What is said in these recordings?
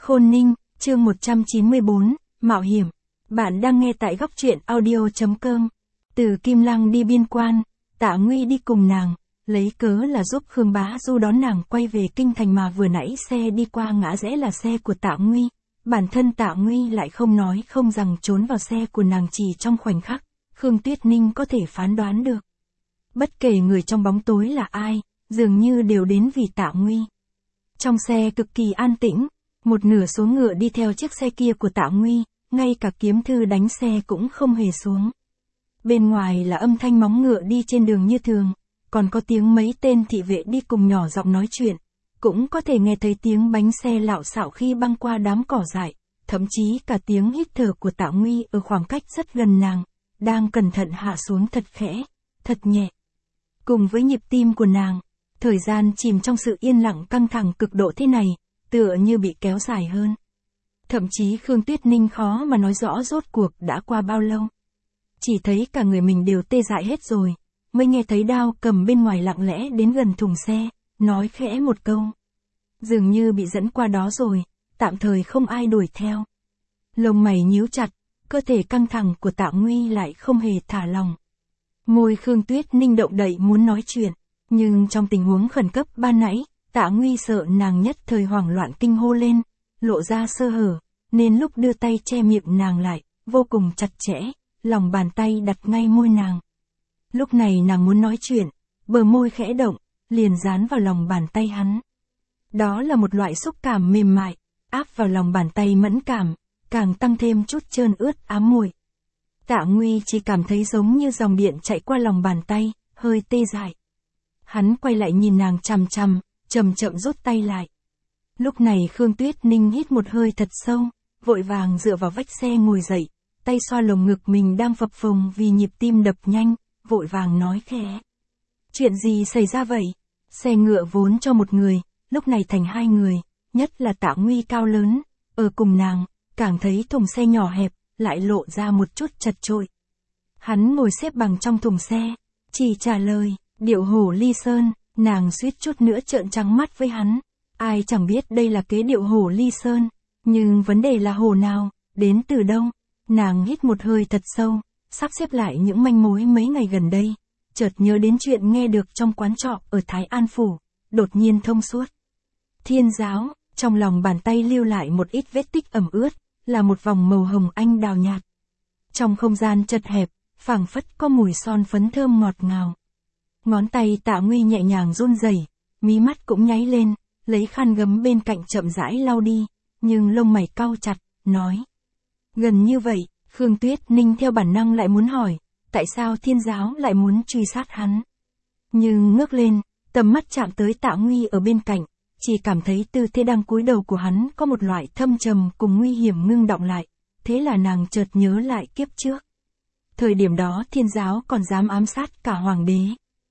Khôn Ninh, chương 194, Mạo hiểm. Bạn đang nghe tại góc truyện audio.com. Từ Kim Lăng đi biên quan, Tạ Nguy đi cùng nàng, lấy cớ là giúp Khương Bá Du đón nàng quay về kinh thành mà vừa nãy xe đi qua ngã rẽ là xe của Tạ Nguy. Bản thân Tạ Nguy lại không nói không rằng trốn vào xe của nàng chỉ trong khoảnh khắc, Khương Tuyết Ninh có thể phán đoán được. Bất kể người trong bóng tối là ai, dường như đều đến vì Tạ Nguy. Trong xe cực kỳ an tĩnh, một nửa số ngựa đi theo chiếc xe kia của Tạ Nguy, ngay cả kiếm thư đánh xe cũng không hề xuống. Bên ngoài là âm thanh móng ngựa đi trên đường như thường, còn có tiếng mấy tên thị vệ đi cùng nhỏ giọng nói chuyện, cũng có thể nghe thấy tiếng bánh xe lạo xạo khi băng qua đám cỏ dại, thậm chí cả tiếng hít thở của Tạ Nguy ở khoảng cách rất gần nàng, đang cẩn thận hạ xuống thật khẽ, thật nhẹ. Cùng với nhịp tim của nàng, thời gian chìm trong sự yên lặng căng thẳng cực độ thế này, tựa như bị kéo dài hơn. Thậm chí Khương Tuyết Ninh khó mà nói rõ rốt cuộc đã qua bao lâu. Chỉ thấy cả người mình đều tê dại hết rồi, mới nghe thấy Đao Cầm bên ngoài lặng lẽ đến gần thùng xe, nói khẽ một câu. Dường như bị dẫn qua đó rồi, tạm thời không ai đuổi theo. Lông mày nhíu chặt, cơ thể căng thẳng của Tạ Nguy lại không hề thả lòng. Môi Khương Tuyết Ninh động đậy muốn nói chuyện, nhưng trong tình huống khẩn cấp ban nãy, Tạ Nguy sợ nàng nhất thời hoảng loạn kinh hô lên, lộ ra sơ hở, nên lúc đưa tay che miệng nàng lại, vô cùng chặt chẽ, lòng bàn tay đặt ngay môi nàng. Lúc này nàng muốn nói chuyện, bờ môi khẽ động, liền dán vào lòng bàn tay hắn. Đó là một loại xúc cảm mềm mại, áp vào lòng bàn tay mẫn cảm, càng tăng thêm chút trơn ướt ám muội. Tạ Nguy chỉ cảm thấy giống như dòng điện chạy qua lòng bàn tay, hơi tê dại. Hắn quay lại nhìn nàng chằm chằm, chậm chậm rút tay lại. Lúc này Khương Tuyết Ninh hít một hơi thật sâu, vội vàng dựa vào vách xe ngồi dậy, tay xoa lồng ngực mình đang phập phồng vì nhịp tim đập nhanh, vội vàng nói khẽ. Chuyện gì xảy ra vậy? Xe ngựa vốn cho một người, lúc này thành hai người, nhất là Tạ Nguy cao lớn, ở cùng nàng, càng thấy thùng xe nhỏ hẹp, lại lộ ra một chút chật chội. Hắn ngồi xếp bằng trong thùng xe, chỉ trả lời, điệu hổ ly sơn, nàng suýt chút nữa trợn trắng mắt với hắn. Ai chẳng biết đây là kế điệu hổ ly sơn, nhưng vấn đề là hổ nào, đến từ đâu? Nàng hít một hơi thật sâu, sắp xếp lại những manh mối mấy ngày gần đây, chợt nhớ đến chuyện nghe được trong quán trọ ở Thái An Phủ, đột nhiên thông suốt. Thiên giáo, trong lòng bàn tay lưu lại một ít vết tích ẩm ướt, là một vòng màu hồng anh đào nhạt. Trong không gian chật hẹp, phảng phất có mùi son phấn thơm ngọt ngào. Ngón tay Tạ Nguy nhẹ nhàng run rẩy, mí mắt cũng nháy lên, lấy khăn gấm bên cạnh chậm rãi lau đi, nhưng lông mày cau chặt, nói. Gần như vậy, Khương Tuyết Ninh theo bản năng lại muốn hỏi, tại sao thiên giáo lại muốn truy sát hắn? Nhưng ngước lên, tầm mắt chạm tới Tạ Nguy ở bên cạnh, chỉ cảm thấy tư thế đang cúi đầu của hắn có một loại thâm trầm cùng nguy hiểm ngưng đọng lại, thế là nàng chợt nhớ lại kiếp trước. Thời điểm đó thiên giáo còn dám ám sát cả hoàng đế.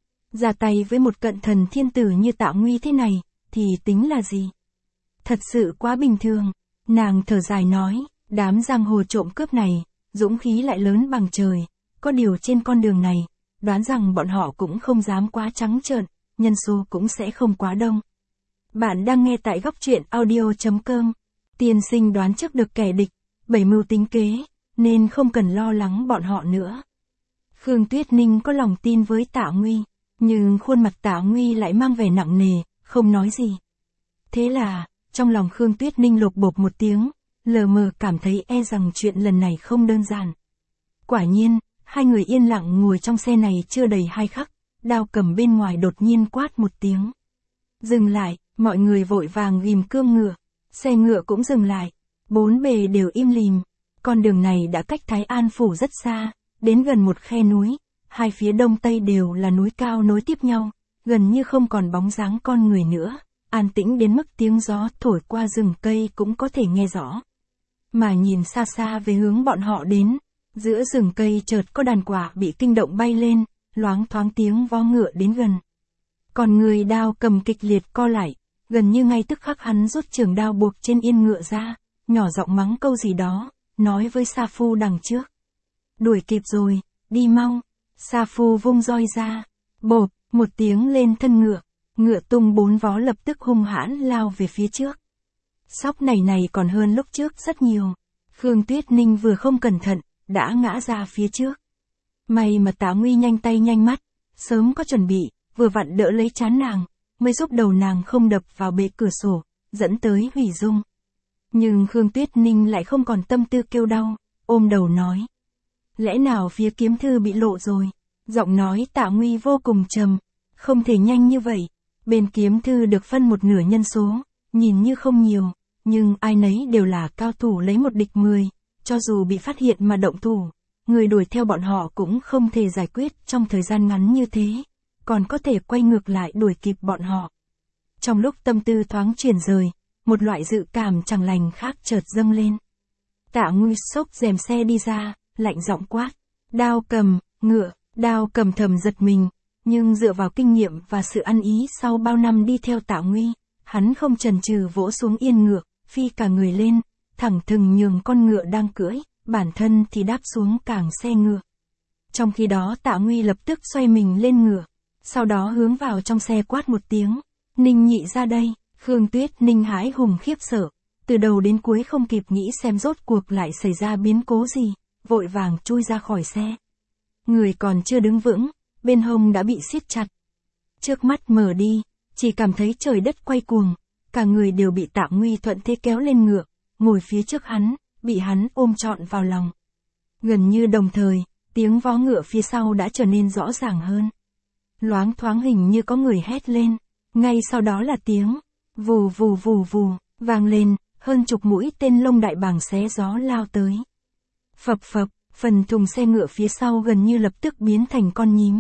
Ra tay với một cận thần thiên tử như Tạ Nguy thế này, thì tính là gì? Thật sự quá bình thường, nàng thở dài nói, đám giang hồ trộm cướp này, dũng khí lại lớn bằng trời, có điều trên con đường này, đoán rằng bọn họ cũng không dám quá trắng trợn, nhân số cũng sẽ không quá đông. Bạn đang nghe tại góc truyện audio.com, tiên sinh đoán trước được kẻ địch, bảy mưu tính kế, nên không cần lo lắng bọn họ nữa. Khương Tuyết Ninh có lòng tin với Tạ Nguy, nhưng khuôn mặt Tạ Nguy lại mang vẻ nặng nề, không nói gì. Thế là, trong lòng Khương Tuyết Ninh lột bột một tiếng, lờ mờ cảm thấy e rằng chuyện lần này không đơn giản. Quả nhiên, hai người yên lặng ngồi trong xe này chưa đầy 2 khắc, Đao Cầm bên ngoài đột nhiên quát một tiếng. Dừng lại, mọi người vội vàng ghim cương ngựa, xe ngựa cũng dừng lại, bốn bề đều im lìm. Con đường này đã cách Thái An Phủ rất xa, đến gần một khe núi, hai phía đông tây đều là núi cao nối tiếp nhau, gần như không còn bóng dáng con người nữa, an tĩnh đến mức tiếng gió thổi qua rừng cây cũng có thể nghe rõ. Mà nhìn xa xa về hướng bọn họ đến, giữa rừng cây chợt có đàn quạ bị kinh động bay lên, loáng thoáng tiếng vó ngựa đến gần. Còn người Đao Cầm kịch liệt co lại, gần như ngay tức khắc hắn rút trường đao buộc trên yên ngựa ra, nhỏ giọng mắng câu gì đó, nói với Sa Phu đằng trước. Đuổi kịp rồi, đi mau. Sa Phu vung roi ra, bộp, một tiếng lên thân ngựa, ngựa tung 4 vó lập tức hung hãn lao về phía trước. Sóc này còn hơn lúc trước rất nhiều. Khương Tuyết Ninh vừa không cẩn thận, đã ngã ra phía trước. May mà Tạ Nguy nhanh tay nhanh mắt, sớm có chuẩn bị, vừa vặn đỡ lấy trán nàng, mới giúp đầu nàng không đập vào bệ cửa sổ, dẫn tới hủy dung. Nhưng Khương Tuyết Ninh lại không còn tâm tư kêu đau, ôm đầu nói. Lẽ nào phía kiếm thư bị lộ rồi? Giọng nói Tạ Nguy vô cùng trầm, không thể nhanh như vậy. Bên kiếm thư được phân một nửa nhân số, nhìn như không nhiều, nhưng ai nấy đều là cao thủ lấy một địch 10, cho dù bị phát hiện mà động thủ, người đuổi theo bọn họ cũng không thể giải quyết trong thời gian ngắn như thế, còn có thể quay ngược lại đuổi kịp bọn họ. Trong lúc tâm tư thoáng chuyển rời, một loại dự cảm chẳng lành khác chợt dâng lên. Tạ Nguy xốc rèm xe đi ra, lạnh giọng quát. Đao Cầm, ngựa. Đao Cầm thầm giật mình, nhưng dựa vào kinh nghiệm và sự ăn ý sau bao năm đi theo Tạ Nguy, hắn không chần chừ vỗ xuống yên ngựa, phi cả người lên, thẳng thừng nhường con ngựa đang cưỡi, bản thân thì đáp xuống cảng xe ngựa. Trong khi đó Tạ Nguy lập tức xoay mình lên ngựa, sau đó hướng vào trong xe quát một tiếng. Ninh nhị ra đây. Khương Tuyết Ninh hãi hùng khiếp sợ, từ đầu đến cuối không kịp nghĩ xem rốt cuộc lại xảy ra biến cố gì, vội vàng chui ra khỏi xe. Người còn chưa đứng vững, bên hông đã bị siết chặt. Trước mắt mở đi, chỉ cảm thấy trời đất quay cuồng, cả người đều bị Tạ Nguy thuận thế kéo lên ngựa, ngồi phía trước hắn, bị hắn ôm trọn vào lòng. Gần như đồng thời, tiếng vó ngựa phía sau đã trở nên rõ ràng hơn. Loáng thoáng hình như có người hét lên, ngay sau đó là tiếng vù vù vù vù, vang lên, hơn chục mũi tên lông đại bàng xé gió lao tới. Phập phập, phần thùng xe ngựa phía sau gần như lập tức biến thành con nhím.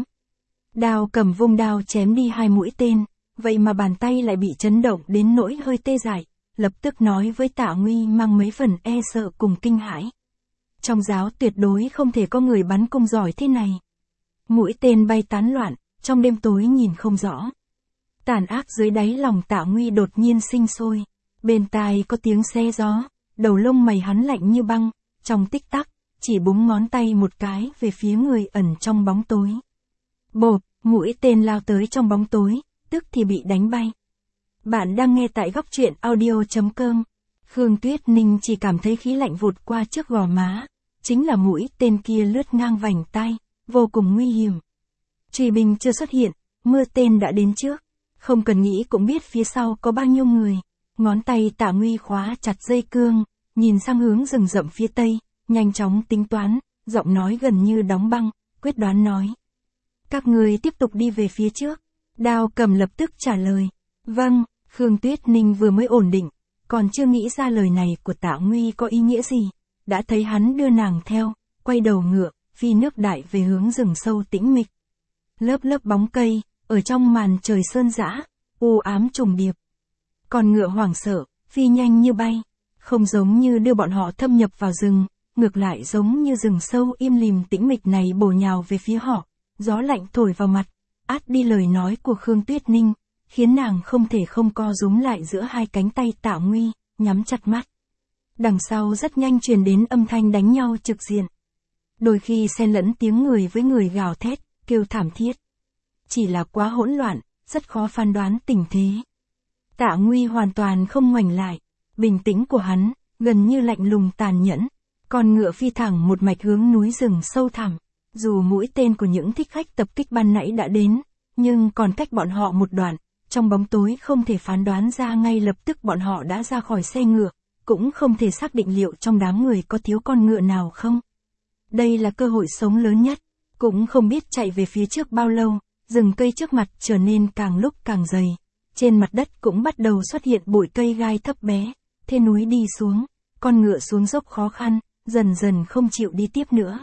Đao Cầm vung đao chém đi 2 mũi tên, vậy mà bàn tay lại bị chấn động đến nỗi hơi tê dại, lập tức nói với Tạ Nguy mang mấy phần e sợ cùng kinh hãi. Trong giáo tuyệt đối không thể có người bắn cung giỏi thế này. Mũi tên bay tán loạn, trong đêm tối nhìn không rõ. Tàn ác dưới đáy lòng Tạ Nguy đột nhiên sinh sôi, bên tai có tiếng xé gió, đầu lông mày hắn lạnh như băng, trong tích tắc, chỉ búng ngón tay một cái về phía người ẩn trong bóng tối. Bộp, mũi tên lao tới trong bóng tối, tức thì bị đánh bay. Bạn đang nghe tại Góc Truyện Audio.com. Khương Tuyết Ninh chỉ cảm thấy khí lạnh vụt qua trước gò má, chính là mũi tên kia lướt ngang vành tai, vô cùng nguy hiểm. Truy binh chưa xuất hiện, mưa tên đã đến trước, không cần nghĩ cũng biết phía sau có bao nhiêu người. Ngón tay Tạ Nguy khóa chặt dây cương, nhìn sang hướng rừng rậm phía tây, nhanh chóng tính toán, giọng nói gần như đóng băng, quyết đoán nói. Các người tiếp tục đi về phía trước. Đao Cầm lập tức trả lời. Vâng. Khương Tuyết Ninh vừa mới ổn định, còn chưa nghĩ ra lời này của Tạ Nguy có ý nghĩa gì, đã thấy hắn đưa nàng theo, quay đầu ngựa, phi nước đại về hướng rừng sâu tĩnh mịch. Lớp lớp bóng cây, ở trong màn trời sơn dã, u ám trùng điệp. Con ngựa hoảng sợ, phi nhanh như bay, không giống như đưa bọn họ thâm nhập vào rừng, ngược lại giống như rừng sâu im lìm tĩnh mịch này bổ nhào về phía họ, gió lạnh thổi vào mặt, át đi lời nói của Khương Tuyết Ninh, khiến nàng không thể không co rúm lại giữa hai cánh tay Tạ Nguy, nhắm chặt mắt. Đằng sau rất nhanh truyền đến âm thanh đánh nhau trực diện. Đôi khi xen lẫn tiếng người với người gào thét, kêu thảm thiết. Chỉ là quá hỗn loạn, rất khó phán đoán tình thế. Tạ Nguy hoàn toàn không ngoảnh lại, bình tĩnh của hắn, gần như lạnh lùng tàn nhẫn. Con ngựa phi thẳng một mạch hướng núi rừng sâu thẳm. Dù mũi tên của những thích khách tập kích ban nãy đã đến, nhưng còn cách bọn họ một đoạn, trong bóng tối không thể phán đoán ra ngay lập tức bọn họ đã ra khỏi xe ngựa, cũng không thể xác định liệu trong đám người có thiếu con ngựa nào không. Đây là cơ hội sống lớn nhất, cũng không biết chạy về phía trước bao lâu, rừng cây trước mặt trở nên càng lúc càng dày, trên mặt đất cũng bắt đầu xuất hiện bụi cây gai thấp bé, thế núi đi xuống, con ngựa xuống dốc khó khăn, dần dần không chịu đi tiếp nữa.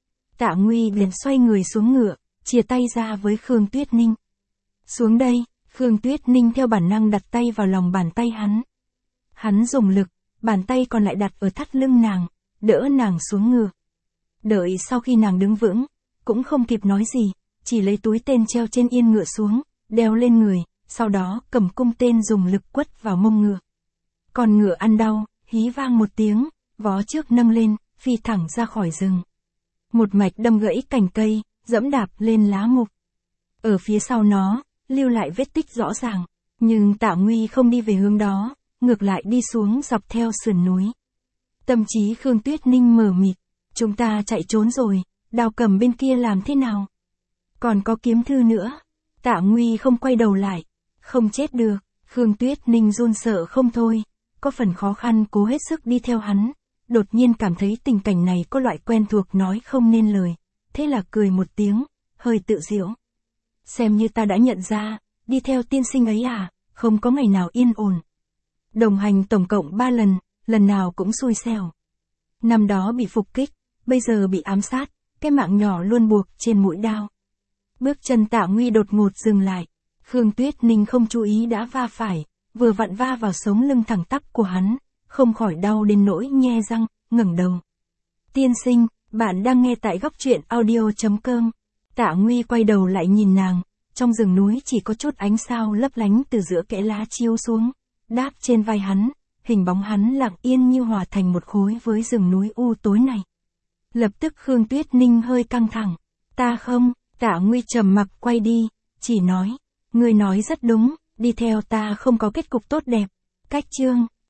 Tạ Nguy liền xoay người xuống ngựa, chia tay ra với Khương Tuyết Ninh. Xuống đây. Khương Tuyết Ninh theo bản năng đặt tay vào lòng bàn tay hắn. Hắn dùng lực, bàn tay còn lại đặt ở thắt lưng nàng, đỡ nàng xuống ngựa. Đợi sau khi nàng đứng vững, cũng không kịp nói gì, chỉ lấy túi tên treo trên yên ngựa xuống, đeo lên người, sau đó cầm cung tên dùng lực quất vào mông ngựa. Con ngựa ăn đau, hí vang một tiếng, vó trước nâng lên, phi thẳng ra khỏi rừng. Một mạch đâm gãy cành cây, dẫm đạp lên lá mục. Ở phía sau nó, lưu lại vết tích rõ ràng, nhưng Tạ Nguy không đi về hướng đó, ngược lại đi xuống dọc theo sườn núi. Tâm trí Khương Tuyết Ninh mờ mịt, chúng ta chạy trốn rồi, Đào Cầm bên kia làm thế nào? Còn có Kiếm Thư nữa. Tạ Nguy không quay đầu lại, không chết được. Khương Tuyết Ninh run sợ không thôi, có phần khó khăn cố hết sức đi theo hắn, đột nhiên cảm thấy tình cảnh này có loại quen thuộc nói không nên lời, thế là cười một tiếng, hơi tự giễu. Xem như ta đã nhận ra, đi theo tiên sinh ấy à, không có ngày nào yên ổn. Đồng hành tổng cộng 3 lần, lần nào cũng xui xẻo. Năm đó bị phục kích, bây giờ bị ám sát, cái mạng nhỏ luôn buộc trên mũi đao. Bước chân Tạ Nguy đột ngột dừng lại. Khương Tuyết Ninh không chú ý đã va phải, vừa vặn va vào sống lưng thẳng tắp của hắn, không khỏi đau đến nỗi nhe răng, ngẩng đầu. Tiên sinh, bạn đang nghe tại góc truyện audio.com. Tạ Nguy quay đầu lại nhìn nàng, trong rừng núi chỉ có chút ánh sao lấp lánh từ giữa kẽ lá chiếu xuống, đáp trên vai hắn, hình bóng hắn lặng yên như hòa thành một khối với rừng núi u tối này. Lập tức Khương Tuyết Ninh hơi căng thẳng. Ta không, Tạ Nguy trầm mặc quay đi, chỉ nói, ngươi nói rất đúng, đi theo ta không có kết cục tốt đẹp. Cách chương